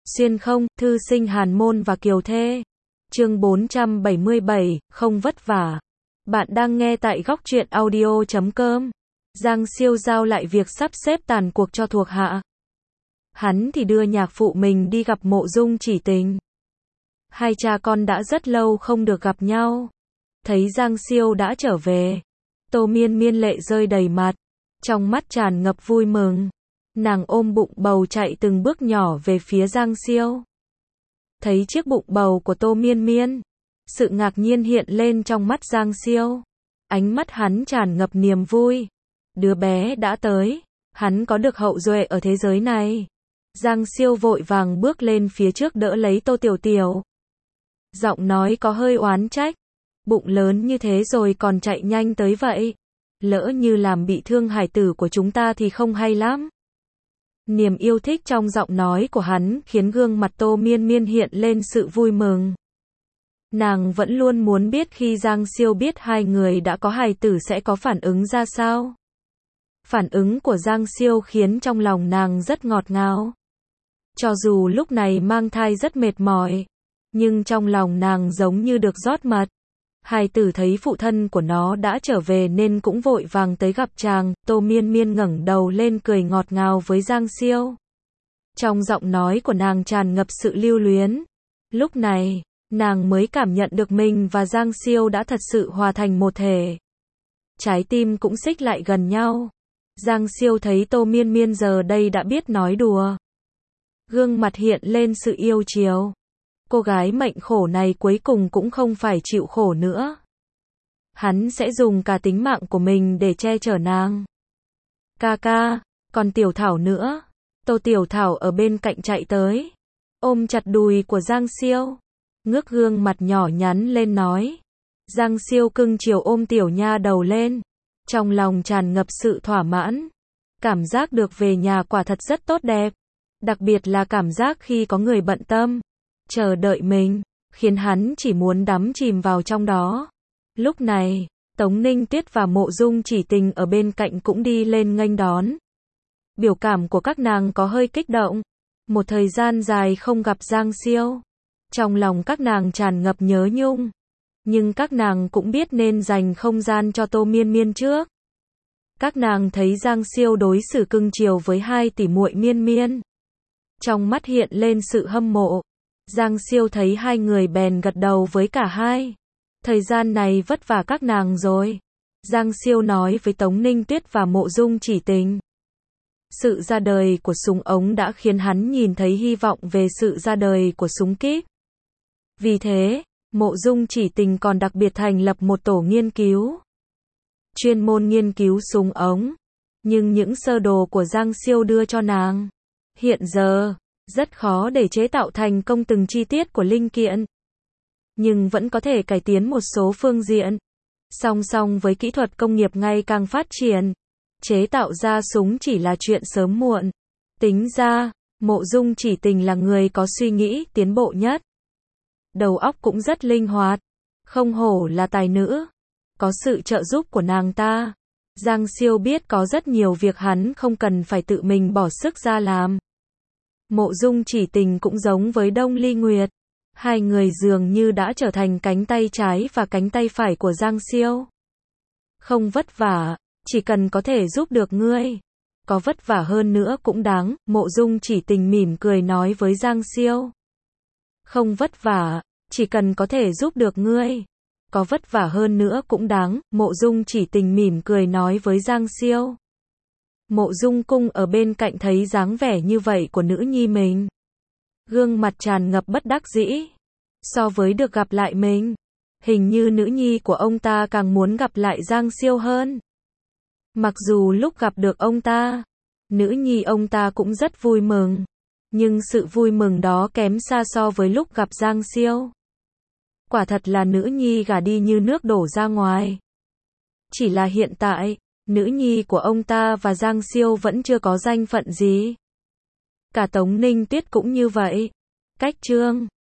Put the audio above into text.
Xuyên không, thư sinh Hàn Môn và Kiều Thê. Chương 477, không vất vả. Bạn đang nghe tại góc truyện audio.com. Giang Siêu giao lại việc sắp xếp tàn cuộc cho thuộc hạ. Hắn thì đưa nhạc phụ mình đi gặp Mộ Dung Chỉ Tình. Hai cha con đã rất lâu không được gặp nhau. Thấy Giang Siêu đã trở về, Tô Miên Miên lệ rơi đầy mặt, trong mắt tràn ngập vui mừng. Nàng ôm bụng bầu chạy từng bước nhỏ về phía Giang Siêu. Thấy chiếc bụng bầu của Tô Miên Miên, sự ngạc nhiên hiện lên trong mắt Giang Siêu. Ánh mắt hắn tràn ngập niềm vui. Đứa bé đã tới, hắn có được hậu duệ ở thế giới này. Giang Siêu vội vàng bước lên phía trước đỡ lấy Tô Tiểu Tiểu. Giọng nói có hơi oán trách. Bụng lớn như thế rồi còn chạy nhanh tới vậy. Lỡ như làm bị thương hải tử của chúng ta thì không hay lắm. Niềm yêu thích trong giọng nói của hắn khiến gương mặt Tô Miên Miên hiện lên sự vui mừng. Nàng vẫn luôn muốn biết khi Giang Siêu biết hai người đã có hài tử sẽ có phản ứng ra sao. Phản ứng của Giang Siêu khiến trong lòng nàng rất ngọt ngào. Cho dù lúc này mang thai rất mệt mỏi, nhưng trong lòng nàng giống như được rót mật. Hài tử thấy phụ thân của nó đã trở về nên cũng vội vàng tới gặp chàng. Tô Miên Miên ngẩng đầu lên cười ngọt ngào với Giang Siêu. Trong giọng nói của nàng tràn ngập sự lưu luyến. Lúc này, nàng mới cảm nhận được mình và Giang Siêu đã thật sự hòa thành một thể. Trái tim cũng xích lại gần nhau. Giang Siêu thấy Tô Miên Miên giờ đây đã biết nói đùa. Gương mặt hiện lên sự yêu chiều. Cô gái mệnh khổ này cuối cùng cũng không phải chịu khổ nữa. Hắn sẽ dùng cả tính mạng của mình để che chở nàng. Ca ca, còn Tiểu Thảo nữa. Tô Tiểu Thảo ở bên cạnh chạy tới, ôm chặt đùi của Giang Siêu, ngước gương mặt nhỏ nhắn lên nói. Giang Siêu cưng chiều ôm tiểu nha đầu lên, trong lòng tràn ngập sự thỏa mãn. Cảm giác được về nhà quả thật rất tốt đẹp, đặc biệt là cảm giác khi có người bận tâm, chờ đợi mình, khiến hắn chỉ muốn đắm chìm vào trong đó. Lúc này, Tống Ninh Tuyết và Mộ Dung Chỉ Tình ở bên cạnh cũng đi lên nghênh đón. Biểu cảm của các nàng có hơi kích động. Một thời gian dài không gặp Giang Siêu, trong lòng các nàng tràn ngập nhớ nhung. Nhưng các nàng cũng biết nên dành không gian cho Tô Miên Miên trước. Các nàng thấy Giang Siêu đối xử cưng chiều với hai tỷ muội Miên Miên, trong mắt hiện lên sự hâm mộ. Giang Siêu thấy hai người bèn gật đầu với cả hai. Thời gian này vất vả các nàng rồi. Giang Siêu nói với Tống Ninh Tuyết và Mộ Dung Chỉ Tình. Sự ra đời của súng ống đã khiến hắn nhìn thấy hy vọng về sự ra đời của súng kíp. Vì thế, Mộ Dung Chỉ Tình còn đặc biệt thành lập một tổ nghiên cứu, chuyên môn nghiên cứu súng ống. Nhưng những sơ đồ của Giang Siêu đưa cho nàng, hiện giờ rất khó để chế tạo thành công từng chi tiết của linh kiện. Nhưng vẫn có thể cải tiến một số phương diện. Song song với kỹ thuật công nghiệp ngày càng phát triển, chế tạo ra súng chỉ là chuyện sớm muộn. Tính ra, Mộ Dung Chỉ Tình là người có suy nghĩ tiến bộ nhất. Đầu óc cũng rất linh hoạt. Không hổ là tài nữ. Có sự trợ giúp của nàng ta, Giang Siêu biết có rất nhiều việc hắn không cần phải tự mình bỏ sức ra làm. Mộ Dung Chỉ Tình cũng giống với Đông Ly Nguyệt. Hai người dường như đã trở thành cánh tay trái và cánh tay phải của Giang Siêu. Không vất vả, chỉ cần có thể giúp được ngươi. Có vất vả hơn nữa cũng đáng, Mộ Dung Chỉ Tình mỉm cười nói với Giang Siêu. Không vất vả, chỉ cần có thể giúp được ngươi. Có vất vả hơn nữa cũng đáng, Mộ Dung Chỉ Tình mỉm cười nói với Giang Siêu. Mộ Dung Cung ở bên cạnh thấy dáng vẻ như vậy của nữ nhi mình, gương mặt tràn ngập bất đắc dĩ. So với được gặp lại mình, hình như nữ nhi của ông ta càng muốn gặp lại Giang Siêu hơn. Mặc dù lúc gặp được ông ta, nữ nhi ông ta cũng rất vui mừng, nhưng sự vui mừng đó kém xa so với lúc gặp Giang Siêu. Quả thật là nữ nhi gả đi như nước đổ ra ngoài. Chỉ là hiện tại, nữ nhi của ông ta và Giang Siêu vẫn chưa có danh phận gì. Cả Tống Ninh Tuyết cũng như vậy. Cách chương